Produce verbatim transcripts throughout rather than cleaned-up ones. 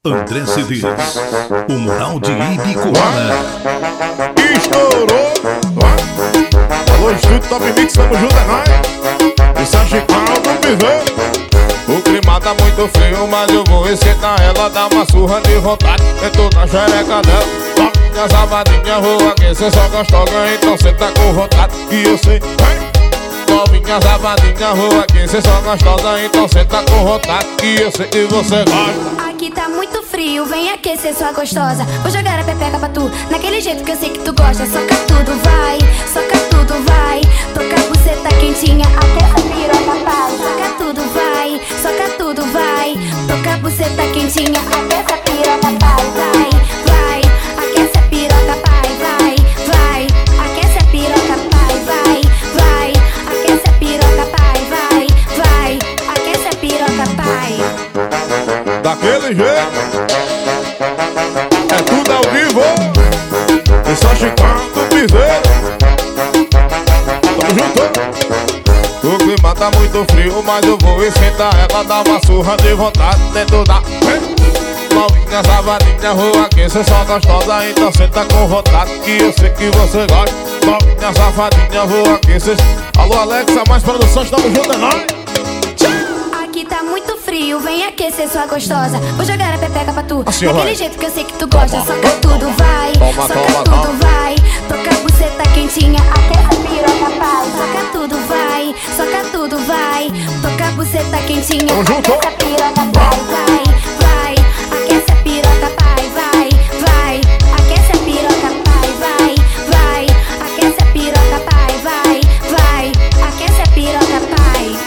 André C Ds, o Mural de Ibicoara. Estourou! Alô, Estúdio Top Mix, tamo junto, é nóis. Isso é Chicão do Piseiro. O clima tá muito frio, mas eu vou esquentar ela, dar uma surra de vontade. Dentro da xereca dela, toque minha sabadinha, vou aquecer só gostosa, então cê tá com vontade. E eu sei, novinha sabadinha, vou aquecer só gostosa, então cê tá com vontade. E eu sei que você gosta. Aqui tá muito frio, vem aquecer sua gostosa. Vou jogar a pepeca pra tu, naquele jeito que eu sei que tu gosta. Soca tudo, vai, soca tudo, vai. Toca a buceta quentinha, aquece a piroca, pai. Soca tudo, vai, soca tudo, vai. Toca a buceta quentinha, aquece a piroca, pai. Vai, vai, aquece a piroca, pai. Vai, vai, aquece a piroca, pai. Vai, vai, aquece a piroca, pai. Vai, vai, aquece a piroca, pai. Daquele jeito, é tudo ao vivo. E só Chicão do Piseiro. Tamo junto. O clima tá muito frio, mas eu vou esquentar ela, dar uma surra de vontade dentro da novinha sabadinha, vou aquecer só gostosa, então cê tá com vontade. Que eu sei que você gosta. Novinha safadinha, vou aquecer. Alô, Alexa, mais produções, tamo junto, é nóis. Aqui tá muito frio, vem aquecer sua gostosa. Vou jogar a pepeca pra tu, assim, daquele vai. jeito que eu sei que tu gosta. Soca tudo, vai, Toma, soca toma, tudo, toma. vai. Toca a buceta quentinha, aquece a piroca, pai. Soca tudo, vai, soca tudo, vai. Toca a buceta quentinha, Tamo junto. aquece a piroca, pai. Vai, vai, aquece a piroca, pai. Vai, vai, aquece a piroca, pai. Vai, vai, aquece a piroca, pai. Vai, vai, aquece a piroca, pai.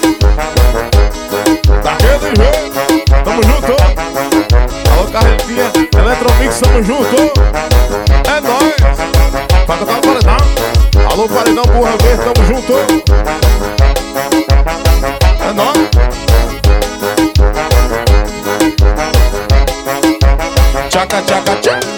Daquele jeito, tamo junto. Alô, Carretinha, Eletromix, tamo junto. É nóis. Vai tocar no paredão. Alô, paredão, Burra Verde, tamo junto. É nóis. Tchaca, tchaca, tchaca.